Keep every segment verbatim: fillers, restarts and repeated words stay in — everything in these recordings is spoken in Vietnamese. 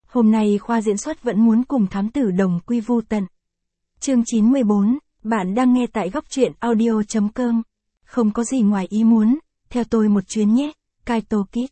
Hôm nay khoa diễn xuất vẫn muốn cùng thám tử đồng quy vu tận. Chương chín mươi bốn, bạn đang nghe tại góc truyện audio chấm com. Không có gì ngoài ý muốn, theo tôi một chuyến nhé, Kaito Kid.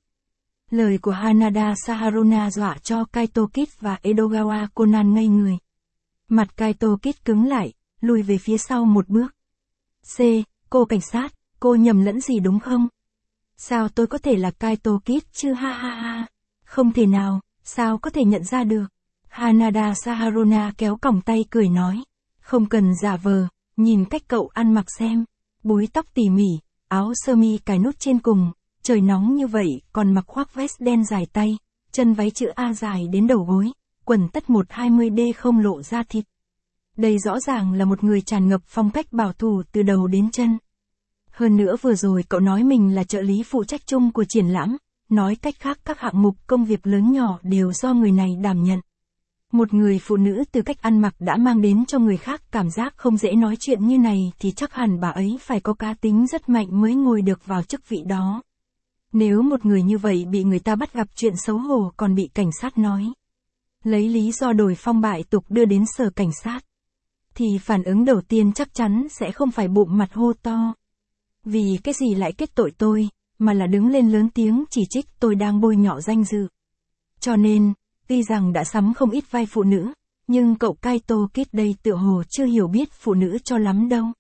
Lời của Hanada Saharuna dọa cho Kaito Kid và Edogawa Conan ngây người. Mặt Kaito Kid cứng lại, lùi về phía sau một bước. C, cô cảnh sát, cô nhầm lẫn gì đúng không? Sao tôi có thể là Kaito Kid chứ ha ha ha. Không thể nào, sao có thể nhận ra được. Hanada Saharuna kéo còng tay cười nói. Không cần giả vờ, nhìn cách cậu ăn mặc xem. Búi tóc tỉ mỉ, áo sơ mi cài nút trên cùng, trời nóng như vậy còn mặc khoác vest đen dài tay, chân váy chữ A dài đến đầu gối, quần tất một hai mươi D không lộ ra thịt. Đây rõ ràng là một người tràn ngập phong cách bảo thủ từ đầu đến chân. Hơn nữa vừa rồi cậu nói mình là trợ lý phụ trách chung của triển lãm, nói cách khác các hạng mục công việc lớn nhỏ đều do người này đảm nhận. Một người phụ nữ từ cách ăn mặc đã mang đến cho người khác cảm giác không dễ nói chuyện như này thì chắc hẳn bà ấy phải có cá tính rất mạnh mới ngồi được vào chức vị đó. Nếu một người như vậy bị người ta bắt gặp chuyện xấu hổ còn bị cảnh sát nói, lấy lý do đổi phong bại tục đưa đến sở cảnh sát, thì phản ứng đầu tiên chắc chắn sẽ không phải bụm mặt hô to. Vì cái gì lại kết tội tôi, mà là đứng lên lớn tiếng chỉ trích tôi đang bôi nhọ danh dự. Cho nên, tuy rằng đã sắm không ít vai phụ nữ, nhưng cậu Kaito Kid đây tựa hồ chưa hiểu biết phụ nữ cho lắm đâu.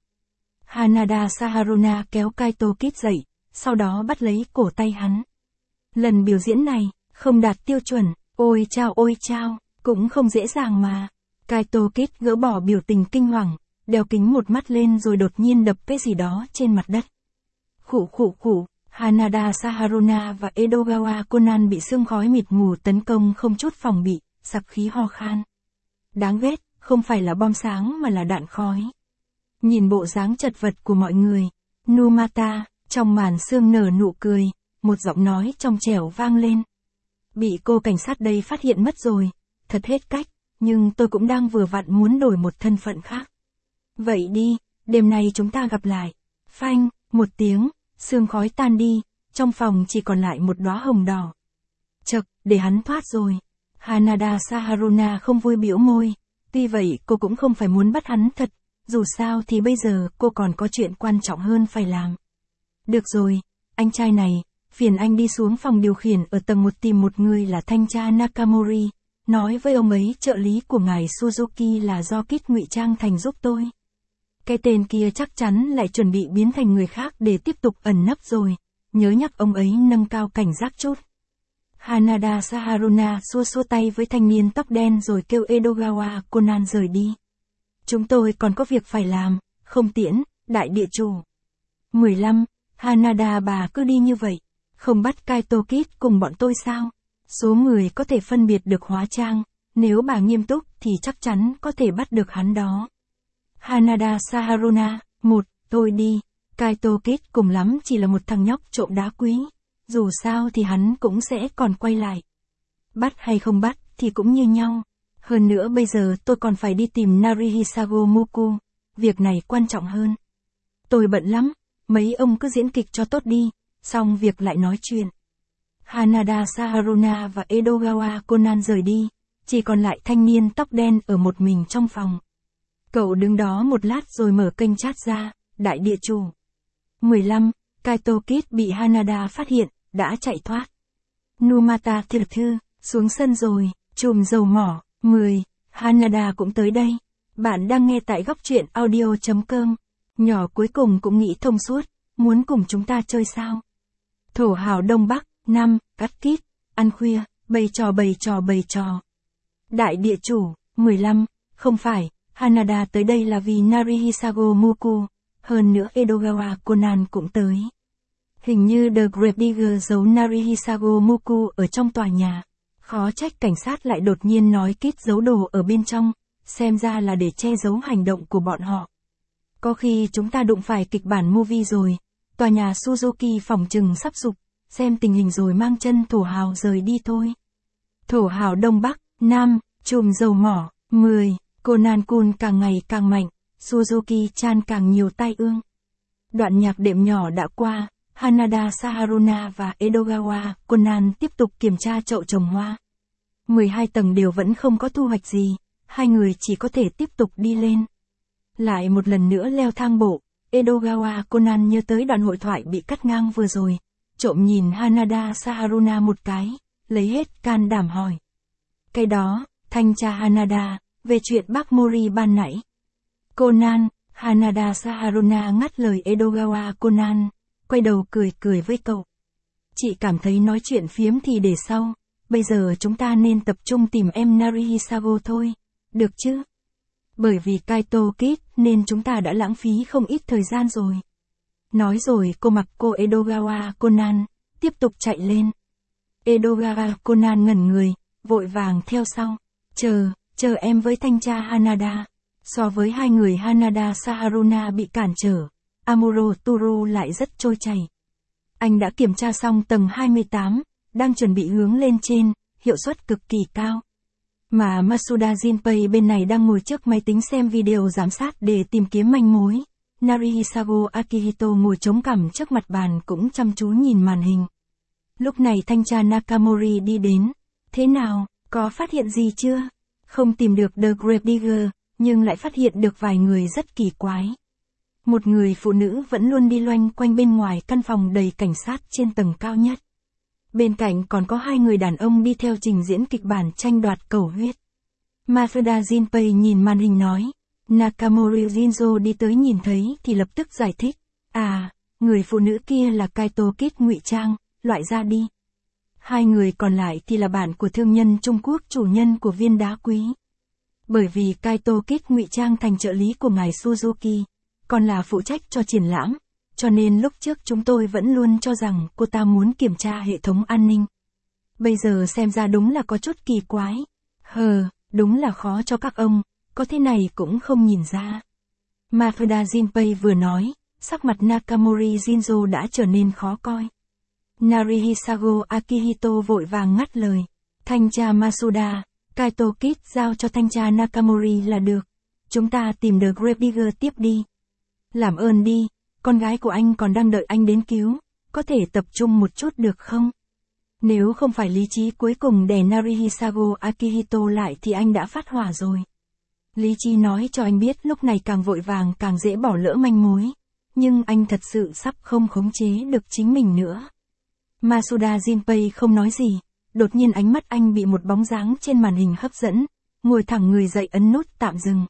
Hanada Saharuna kéo Kaito Kid dậy, sau đó bắt lấy cổ tay hắn. Lần biểu diễn này, không đạt tiêu chuẩn, ôi chao ôi chao, cũng không dễ dàng mà. Kaito Kid gỡ bỏ biểu tình kinh hoàng, đeo kính một mắt lên rồi đột nhiên đập cái gì đó trên mặt đất. Khụ khụ khụ, Hanada Saharuna và Edogawa Conan bị sương khói mịt mù tấn công không chút phòng bị, sặc khí ho khan. Đáng ghét, không phải là bom sáng mà là đạn khói. Nhìn bộ dáng chật vật của mọi người, Numata, trong màn sương nở nụ cười, một giọng nói trong trẻo vang lên. Bị cô cảnh sát đây phát hiện mất rồi, thật hết cách, nhưng tôi cũng đang vừa vặn muốn đổi một thân phận khác. Vậy đi, đêm nay chúng ta gặp lại. Phanh, một tiếng, sương khói tan đi, trong phòng chỉ còn lại một đóa hồng đỏ. Chậc, để hắn thoát rồi. Hanada Saharuna không vui bĩu môi, tuy vậy cô cũng không phải muốn bắt hắn thật, dù sao thì bây giờ cô còn có chuyện quan trọng hơn phải làm. Được rồi, anh trai này, phiền anh đi xuống phòng điều khiển ở tầng một tìm một người là thanh tra Nakamori, nói với ông ấy trợ lý của ngài Suzuki là do Kid ngụy trang thành giúp tôi. Cái tên kia chắc chắn lại chuẩn bị biến thành người khác để tiếp tục ẩn nấp rồi, nhớ nhắc ông ấy nâng cao cảnh giác chút. Hanada Saharuna xua xua tay với thanh niên tóc đen rồi kêu Edogawa Conan rời đi. Chúng tôi còn có việc phải làm, không tiễn, đại địa chủ. mười lăm, Hanada bà cứ đi như vậy, không bắt Kaito Kid cùng bọn tôi sao? Số người có thể phân biệt được hóa trang, nếu bà nghiêm túc thì chắc chắn có thể bắt được hắn đó. Hanada Saharuna, một, tôi đi, Kaito Kid cùng lắm chỉ là một thằng nhóc trộm đá quý, dù sao thì hắn cũng sẽ còn quay lại. Bắt hay không bắt thì cũng như nhau, hơn nữa bây giờ tôi còn phải đi tìm Narihisago Muku, việc này quan trọng hơn. Tôi bận lắm, mấy ông cứ diễn kịch cho tốt đi, xong việc lại nói chuyện. Hanada Saharuna và Edogawa Conan rời đi, chỉ còn lại thanh niên tóc đen ở một mình trong phòng. Cậu đứng đó một lát rồi mở kênh chat ra, đại địa chủ. mười lăm, Kaito Kid bị Hanada phát hiện, đã chạy thoát. Numata thư thư, xuống sân rồi, chùm dầu mỏ. mười, Hanada cũng tới đây. Bạn đang nghe tại góc truyện audio chấm com. Nhỏ cuối cùng cũng nghĩ thông suốt, muốn cùng chúng ta chơi sao? Thổ hào Đông Bắc. năm, cắt Kid, ăn khuya, bày trò bày trò bày trò. Đại địa chủ. mười lăm, không phải, Hanada tới đây là vì Narihisago Muku, hơn nữa Edogawa Conan cũng tới. Hình như The Gravedigger giấu Narihisago Muku ở trong tòa nhà. Khó trách cảnh sát lại đột nhiên nói Kid giấu đồ ở bên trong, xem ra là để che giấu hành động của bọn họ. Có khi chúng ta đụng phải kịch bản movie rồi, tòa nhà Suzuki phòng trừng sắp sụp, xem tình hình rồi mang chân thổ hào rời đi thôi. Thổ hào Đông Bắc. năm, chùm dầu mỏ. mười, Conan-kun càng ngày càng mạnh, Suzuki-chan càng nhiều tai ương. Đoạn nhạc đệm nhỏ đã qua, Hanada Saharuna và Edogawa Conan tiếp tục kiểm tra chậu trồng hoa. mười hai tầng đều vẫn không có thu hoạch gì, hai người chỉ có thể tiếp tục đi lên. Lại một lần nữa leo thang bộ, Edogawa Conan nhớ tới đoạn hội thoại bị cắt ngang vừa rồi, trộm nhìn Hanada Saharuna một cái, lấy hết can đảm hỏi. Cái đó, thanh tra Hanada, về chuyện bác Mori ban nãy. Conan, Hanada Saharuna ngắt lời Edogawa Conan, quay đầu cười cười với cậu. Chị cảm thấy nói chuyện phiếm thì để sau, bây giờ chúng ta nên tập trung tìm em Narihisago thôi, được chứ? Bởi vì Kaito Kid nên chúng ta đã lãng phí không ít thời gian rồi. Nói rồi cô mặc cô Edogawa Conan, tiếp tục chạy lên. Edogawa Conan ngẩn người, vội vàng theo sau. Chờ, chờ em với thanh tra Hanada. So với hai người Hanada Saharuna bị cản trở, Amuro Turu lại rất trôi chảy. Anh đã kiểm tra xong tầng hai mươi tám, đang chuẩn bị hướng lên trên, hiệu suất cực kỳ cao. Mà Masuda Jinpei bên này đang ngồi trước máy tính xem video giám sát để tìm kiếm manh mối. Narihisago Akihito ngồi chống cằm trước mặt bàn cũng chăm chú nhìn màn hình. Lúc này thanh tra Nakamori đi đến. Thế nào, có phát hiện gì chưa? Không tìm được The Gravedigger, nhưng lại phát hiện được vài người rất kỳ quái. Một người phụ nữ vẫn luôn đi loanh quanh bên ngoài căn phòng đầy cảnh sát trên tầng cao nhất. Bên cạnh còn có hai người đàn ông đi theo trình diễn kịch bản tranh đoạt cầu huyết. Masuda Jinpei nhìn màn hình nói. Nakamori Jinzo đi tới nhìn thấy thì lập tức giải thích. À, người phụ nữ kia là Kaito Kid ngụy trang, loại ra đi. Hai người còn lại thì là bạn của thương nhân Trung Quốc chủ nhân của viên đá quý. Bởi vì Kaito Kid ngụy trang thành trợ lý của ngài Suzuki, còn là phụ trách cho triển lãm, cho nên lúc trước chúng tôi vẫn luôn cho rằng cô ta muốn kiểm tra hệ thống an ninh. Bây giờ xem ra đúng là có chút kỳ quái. Hờ, đúng là khó cho các ông, có thế này cũng không nhìn ra. Masuda Jinpei vừa nói, sắc mặt Nakamori Jinzo đã trở nên khó coi. Narihisago Akihito vội vàng ngắt lời. Thanh tra Masuda, Kaito Kid giao cho thanh tra Nakamori là được. Chúng ta tìm The Gravedigger tiếp đi. Làm ơn đi, con gái của anh còn đang đợi anh đến cứu, có thể tập trung một chút được không? Nếu không phải lý trí cuối cùng đè Narihisago Akihito lại thì anh đã phát hỏa rồi. Lý trí nói cho anh biết lúc này càng vội vàng càng dễ bỏ lỡ manh mối, nhưng anh thật sự sắp không khống chế được chính mình nữa. Masuda Jinpei không nói gì, đột nhiên ánh mắt anh bị một bóng dáng trên màn hình hấp dẫn, ngồi thẳng người dậy ấn nút tạm dừng.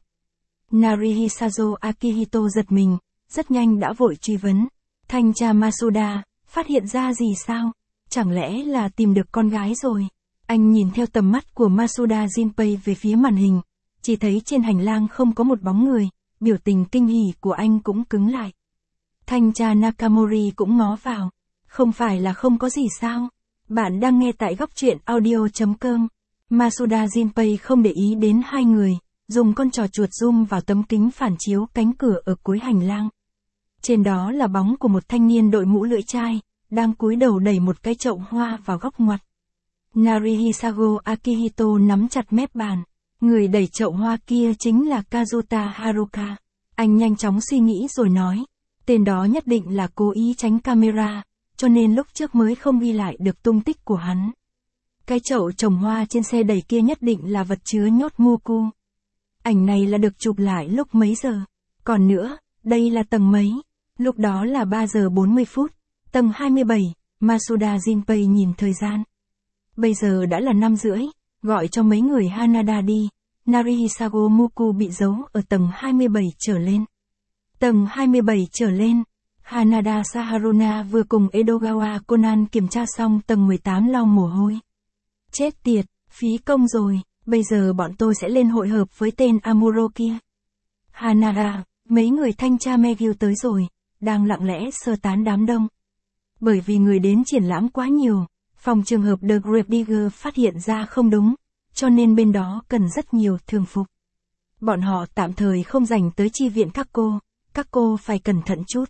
Narihisago Akihito giật mình, rất nhanh đã vội truy vấn. Thanh tra Masuda, phát hiện ra gì sao? Chẳng lẽ là tìm được con gái rồi? Anh nhìn theo tầm mắt của Masuda Jinpei về phía màn hình, chỉ thấy trên hành lang không có một bóng người, biểu tình kinh hỉ của anh cũng cứng lại. Thanh tra Nakamori cũng ngó vào. Không phải là không có gì sao? Bạn đang nghe tại góc truyện audio.com. Masuda Jinpei không để ý đến hai người, dùng con trò chuột zoom vào tấm kính phản chiếu cánh cửa ở cuối hành lang. Trên đó là bóng của một thanh niên đội mũ lưỡi chai, đang cúi đầu đẩy một cái chậu hoa vào góc ngoặt. Narihisago Akihito nắm chặt mép bàn. Người đẩy chậu hoa kia chính là Kazuta Haruka. Anh nhanh chóng suy nghĩ rồi nói. Tên đó nhất định là cố ý tránh camera, cho nên lúc trước mới không ghi lại được tung tích của hắn. Cái chậu trồng hoa trên xe đẩy kia nhất định là vật chứa nhốt Muku. Ảnh này là được chụp lại lúc mấy giờ? Còn nữa, đây là tầng mấy? Lúc đó là ba giờ bốn mươi phút, tầng hai mươi bảy, Masuda Jinpei nhìn thời gian. Bây giờ đã là năm rưỡi, gọi cho mấy người Hanada đi. Narihisago Muku bị giấu ở tầng hai mươi bảy trở lên. Tầng hai mươi bảy trở lên. Hanada Saharuna vừa cùng Edogawa Conan kiểm tra xong tầng mười tám lau mồ hôi. Chết tiệt, phí công rồi, bây giờ bọn tôi sẽ lên hội hợp với tên Amuro kia. Hanada, mấy người thanh tra Megil tới rồi, đang lặng lẽ sơ tán đám đông. Bởi vì người đến triển lãm quá nhiều, phòng trường hợp The Gravedigger phát hiện ra không đúng, cho nên bên đó cần rất nhiều thường phục. Bọn họ tạm thời không dành tới chi viện các cô, các cô phải cẩn thận chút.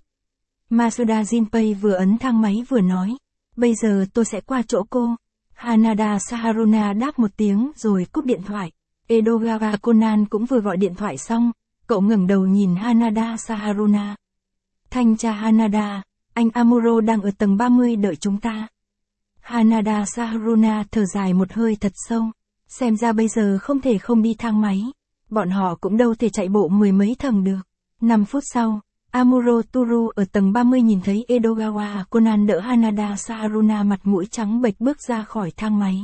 Masuda Jinpei vừa ấn thang máy vừa nói, bây giờ tôi sẽ qua chỗ cô. Hanada Saharuna đáp một tiếng rồi cúp điện thoại. Edogawa Conan cũng vừa gọi điện thoại xong, cậu ngẩng đầu nhìn Hanada Saharuna. Thanh tra Hanada, anh Amuro đang ở tầng ba mươi đợi chúng ta. Hanada Saharuna thở dài một hơi thật sâu. Xem ra bây giờ không thể không đi thang máy. Bọn họ cũng đâu thể chạy bộ mười mấy tầng được. năm phút sau, Amuro Toru ở tầng ba mươi nhìn thấy Edogawa Conan đỡ Hanada Saharuna mặt mũi trắng bệch bước ra khỏi thang máy.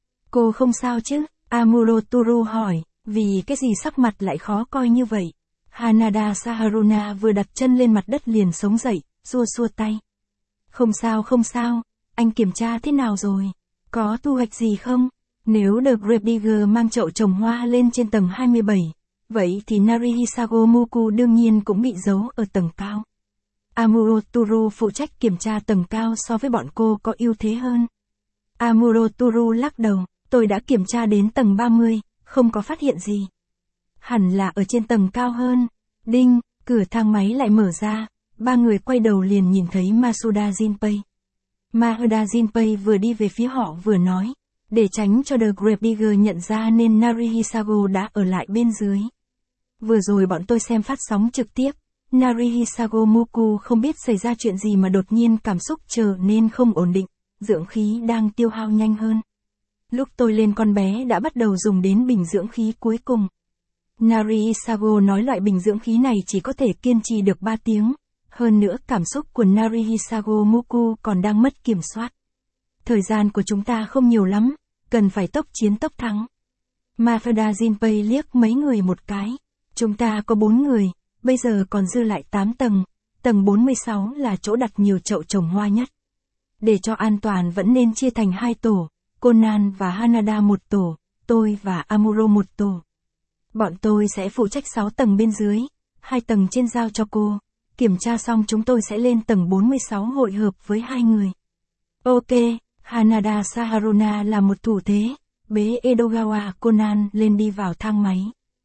Cô không sao chứ? Amuro Toru hỏi, vì cái gì sắc mặt lại khó coi như vậy? Hanada Saharuna vừa đặt chân lên mặt đất liền sống dậy, xua xua tay. Không sao không sao, anh kiểm tra thế nào rồi? Có thu hoạch gì không? Nếu The Grave Digger mang chậu trồng hoa lên trên tầng hai mươi bảy, vậy thì Narihisago Muku đương nhiên cũng bị giấu ở tầng cao. Amuro Toru phụ trách kiểm tra tầng cao so với bọn cô có ưu thế hơn. Amuro Toru lắc đầu, tôi đã kiểm tra đến tầng ba mươi, không có phát hiện gì. Hẳn là ở trên tầng cao hơn. Đinh, cửa thang máy lại mở ra, ba người quay đầu liền nhìn thấy Masuda Jinpei. Masuda Jinpei vừa đi về phía họ vừa nói, để tránh cho The Grave Digger nhận ra nên Narihisago đã ở lại bên dưới. Vừa rồi bọn tôi xem phát sóng trực tiếp, Narihisago Muku không biết xảy ra chuyện gì mà đột nhiên cảm xúc trở nên không ổn định, dưỡng khí đang tiêu hao nhanh hơn. Lúc tôi lên con bé đã bắt đầu dùng đến bình dưỡng khí cuối cùng. Narihisago nói loại bình dưỡng khí này chỉ có thể kiên trì được ba tiếng, hơn nữa cảm xúc của Narihisago Muku còn đang mất kiểm soát. Thời gian của chúng ta không nhiều lắm, cần phải tốc chiến tốc thắng. Masuda Jinpei liếc mấy người một cái. Chúng ta có bốn người, bây giờ còn dư lại tám tầng, tầng bốn mươi sáu là chỗ đặt nhiều chậu trồng hoa nhất. Để cho an toàn vẫn nên chia thành hai tổ, Conan và Hanada một tổ, tôi và Amuro một tổ. Bọn tôi sẽ phụ trách sáu tầng bên dưới, hai tầng trên giao cho cô. Kiểm tra xong chúng tôi sẽ lên tầng bốn mươi sáu hội hợp với hai người. Ok, Hanada Saharuna là một thủ thế, bế Edogawa Conan lên đi vào thang máy.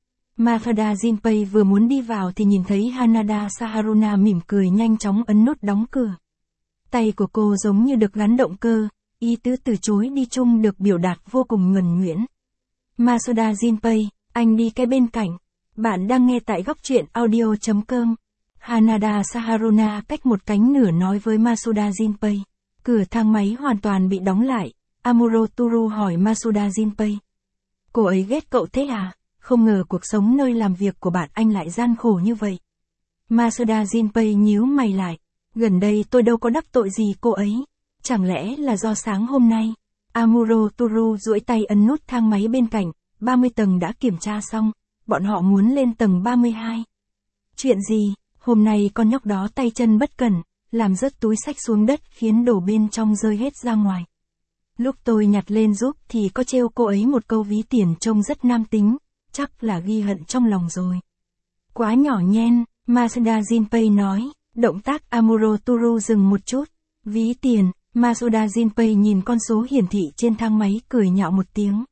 Masuda Jinpei vừa muốn đi vào thì nhìn thấy Hanada Saharuna mỉm cười nhanh chóng ấn nút đóng cửa. Tay của cô giống như được gắn động cơ, ý tứ từ chối đi chung được biểu đạt vô cùng nhuần nhuyễn. Masuda Jinpei, anh đi cái bên cạnh. Bạn đang nghe tại góc truyện audio chấm com. Hanada Saharuna cách một cánh nửa nói với Masuda Jinpei. Cửa thang máy hoàn toàn bị đóng lại. Amuro Toru hỏi Masuda Jinpei. Cô ấy ghét cậu thế à? Không ngờ cuộc sống nơi làm việc của bạn anh lại gian khổ như vậy. Masuda Jinpei nhíu mày lại. Gần đây tôi đâu có đắc tội gì cô ấy. Chẳng lẽ là do sáng hôm nay? Amuro Toru duỗi tay ấn nút thang máy bên cạnh. ba mươi tầng đã kiểm tra xong. Bọn họ muốn lên tầng ba mươi hai. Chuyện gì? Hôm nay con nhóc đó tay chân bất cẩn, làm rớt túi xách xuống đất khiến đồ bên trong rơi hết ra ngoài. Lúc tôi nhặt lên giúp thì có trêu cô ấy một câu ví tiền trông rất nam tính, chắc là ghi hận trong lòng rồi. Quá nhỏ nhen, Masuda Jinpei nói, động tác Amuro Toru dừng một chút. Ví tiền, Masuda Jinpei nhìn con số hiển thị trên thang máy cười nhạo một tiếng.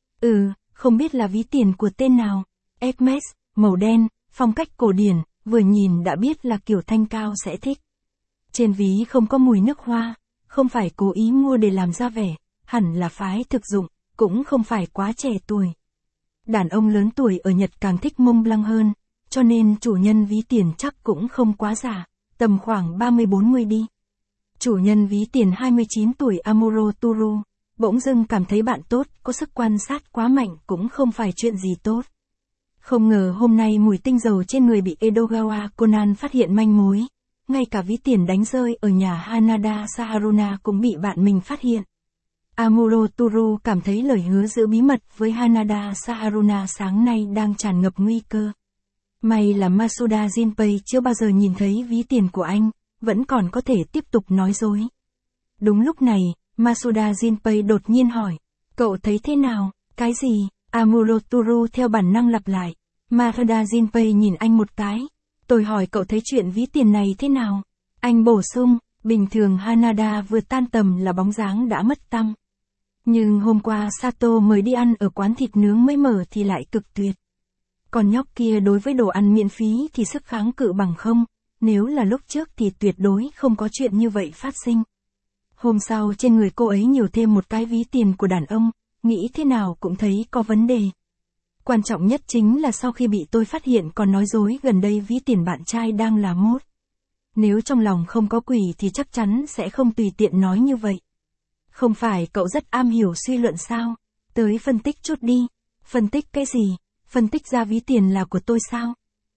Ừ, không biết là ví tiền của tên nào. Hermes, màu đen, phong cách cổ điển, vừa nhìn đã biết là kiểu thanh cao sẽ thích. Trên ví không có mùi nước hoa, không phải cố ý mua để làm ra vẻ, hẳn là phái thực dụng, cũng không phải quá trẻ tuổi. Đàn ông lớn tuổi ở Nhật càng thích Mont Blanc hơn, cho nên chủ nhân ví tiền chắc cũng không quá già, tầm khoảng ba mươi bốn mươi đi. Chủ nhân ví tiền hai mươi chín tuổi Amuro Toru, bỗng dưng cảm thấy bạn tốt, có sức quan sát quá mạnh cũng không phải chuyện gì tốt. Không ngờ hôm nay mùi tinh dầu trên người bị Edogawa Conan phát hiện manh mối. Ngay cả ví tiền đánh rơi ở nhà Hanada Saharuna cũng bị bạn mình phát hiện. Amuro Toru cảm thấy lời hứa giữ bí mật với Hanada Saharuna sáng nay đang tràn ngập nguy cơ. May là Masuda Jinpei chưa bao giờ nhìn thấy ví tiền của anh, vẫn còn có thể tiếp tục nói dối. Đúng lúc này, Masuda Jinpei đột nhiên hỏi, cậu thấy thế nào, cái gì? Amuro Toru theo bản năng lặp lại. Masuda Jinpei nhìn anh một cái. Tôi hỏi cậu thấy chuyện ví tiền này thế nào? Anh bổ sung, bình thường Hanada vừa tan tầm là bóng dáng đã mất tăm. Nhưng hôm qua Sato mời đi ăn ở quán thịt nướng mới mở thì lại cực tuyệt. Còn nhóc kia đối với đồ ăn miễn phí thì sức kháng cự bằng không, nếu là lúc trước thì tuyệt đối không có chuyện như vậy phát sinh. Hôm sau trên người cô ấy nhiều thêm một cái ví tiền của đàn ông, nghĩ thế nào cũng thấy có vấn đề. Quan trọng nhất chính là sau khi bị tôi phát hiện còn nói dối gần đây ví tiền bạn trai đang là mốt. Nếu trong lòng không có quỷ thì chắc chắn sẽ không tùy tiện nói như vậy. Không phải cậu rất am hiểu suy luận sao? Tới phân tích chút đi. Phân tích cái gì? Phân tích ra ví tiền là của tôi sao?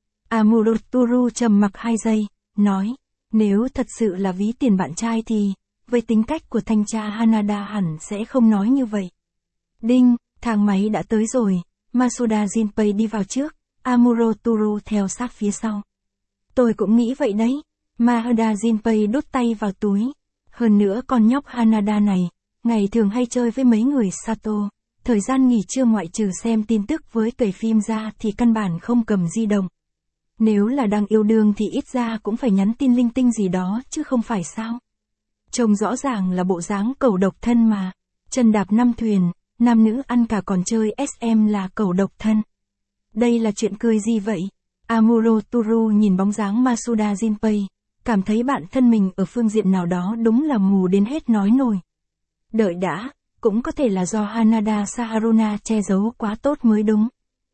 Amuro-turu trầm mặc hai giây, nói, nếu thật sự là ví tiền bạn trai thì, với tính cách của thanh tra Hanada hẳn sẽ không nói như vậy. Đinh, thang máy đã tới rồi, Masuda Jinpei đi vào trước, Amuro-turu theo sát phía sau. Tôi cũng nghĩ vậy đấy. Masuda Jinpei đút tay vào túi. Hơn nữa con nhóc Hanada này, ngày thường hay chơi với mấy người Sato. Thời gian nghỉ trưa ngoại trừ xem tin tức với cày phim ra thì căn bản không cầm di động. Nếu là đang yêu đương thì ít ra cũng phải nhắn tin linh tinh gì đó chứ không phải sao. Trông rõ ràng là bộ dáng cẩu độc thân mà. Chân đạp năm thuyền, nam nữ ăn cả còn chơi ét em là cẩu độc thân. Đây là chuyện cười gì vậy? Amuro-turu nhìn bóng dáng Masuda Jinpei, cảm thấy bản thân mình ở phương diện nào đó đúng là mù đến hết nói nổi. Đợi đã, cũng có thể là do Hanada Saharuna che giấu quá tốt mới đúng.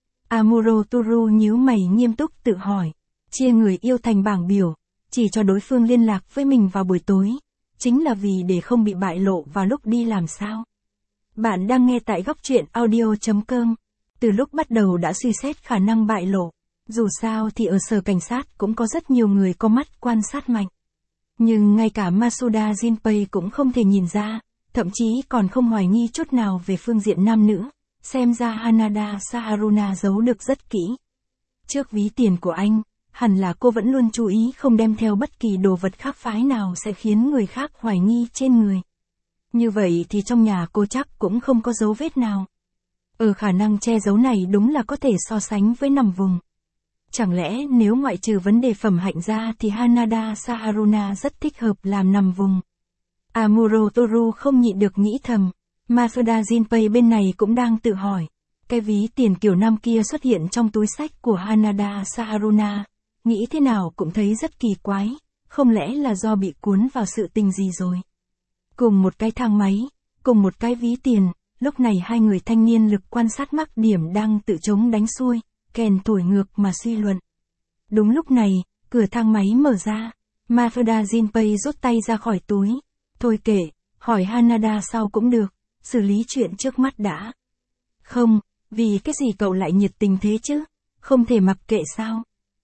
Amuro-turu nhíu mày nghiêm túc tự hỏi, chia người yêu thành bảng biểu, chỉ cho đối phương liên lạc với mình vào buổi tối, chính là vì để không bị bại lộ vào lúc đi làm sao. Bạn đang nghe tại góc truyện audio chấm com. Từ lúc bắt đầu đã suy xét khả năng bại lộ. Dù sao thì ở sở cảnh sát cũng có rất nhiều người có mắt quan sát mạnh. Nhưng ngay cả Masuda Jinpei cũng không thể nhìn ra, thậm chí còn không hoài nghi chút nào về phương diện nam nữ. Xem ra Hanada Saharuna giấu được rất kỹ. Trước ví tiền của anh, hẳn là cô vẫn luôn chú ý không đem theo bất kỳ đồ vật khác phái nào sẽ khiến người khác hoài nghi trên người. Như vậy thì trong nhà cô chắc cũng không có dấu vết nào. Ở khả năng che giấu này đúng là có thể so sánh với nằm vùng. Chẳng lẽ nếu ngoại trừ vấn đề phẩm hạnh ra thì Hanada Saharuna rất thích hợp làm nằm vùng. Amuro-turu không nhịn được nghĩ thầm. Masuda Jinpei bên này cũng đang tự hỏi. Cái ví tiền kiểu năm kia xuất hiện trong túi sách của Hanada Saharuna. Nghĩ thế nào cũng thấy rất kỳ quái. Không lẽ là do bị cuốn vào sự tình gì rồi? Cùng một cái thang máy, cùng một cái ví tiền. Lúc này hai người thanh niên lực quan sát mắc điểm đang tự chống đánh xuôi, kèn thổi ngược mà suy luận. Đúng lúc này, cửa thang máy mở ra. Masuda Jinpei rút tay ra khỏi túi. Thôi kệ, hỏi Hanada sau cũng được, xử lý chuyện trước mắt đã. Không, vì cái gì cậu lại nhiệt tình thế chứ? Không thể mặc kệ sao?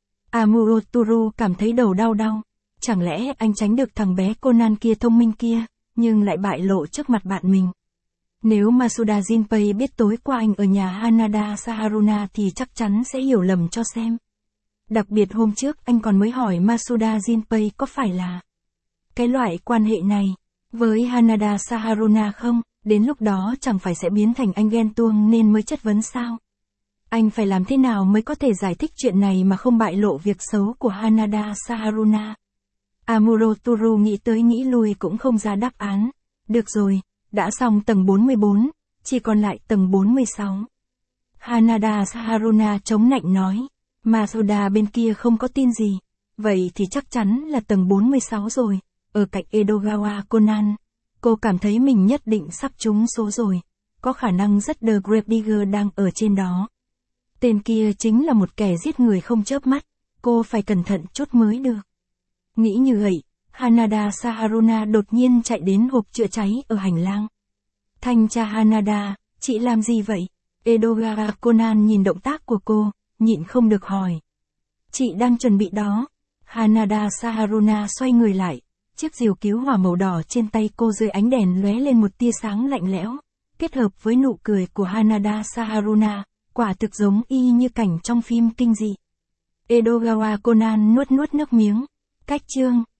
Amuro-turu cảm thấy đầu đau đau. Chẳng lẽ anh tránh được thằng bé Conan kia thông minh kia, nhưng lại bại lộ trước mặt bạn mình? Nếu Masuda Jinpei biết tối qua anh ở nhà Hanada Saharuna thì chắc chắn sẽ hiểu lầm cho xem. Đặc biệt hôm trước anh còn mới hỏi Masuda Jinpei có phải là cái loại quan hệ này với Hanada Saharuna không, đến lúc đó chẳng phải sẽ biến thành anh ghen tuông nên mới chất vấn sao? Anh phải làm thế nào mới có thể giải thích chuyện này mà không bại lộ việc xấu của Hanada Saharuna? Amuro-turu nghĩ tới nghĩ lui cũng không ra đáp án. Được rồi, đã xong tầng bốn mươi bốn, chỉ còn lại tầng bốn mươi sáu. Hanada Saharuna chống nạnh nói, Masuda bên kia không có tin gì. Vậy thì chắc chắn là tầng bốn mươi sáu rồi, ở cạnh Edogawa Conan. Cô cảm thấy mình nhất định sắp trúng số rồi. Có khả năng rất The Gravedigger đang ở trên đó. Tên kia chính là một kẻ giết người không chớp mắt. Cô phải cẩn thận chút mới được. Nghĩ như vậy, Hanada Saharuna đột nhiên chạy đến hộp chữa cháy ở hành lang. Thanh tra Hanada, chị làm gì vậy? Edogawa Conan nhìn động tác của cô, nhịn không được hỏi. Chị đang chuẩn bị đó. Hanada Saharuna xoay người lại. Chiếc diều cứu hỏa màu đỏ trên tay cô dưới ánh đèn lóe lên một tia sáng lạnh lẽo. Kết hợp với nụ cười của Hanada Saharuna, quả thực giống y như cảnh trong phim kinh dị. Edogawa Conan nuốt nuốt nước miếng. Cách chương.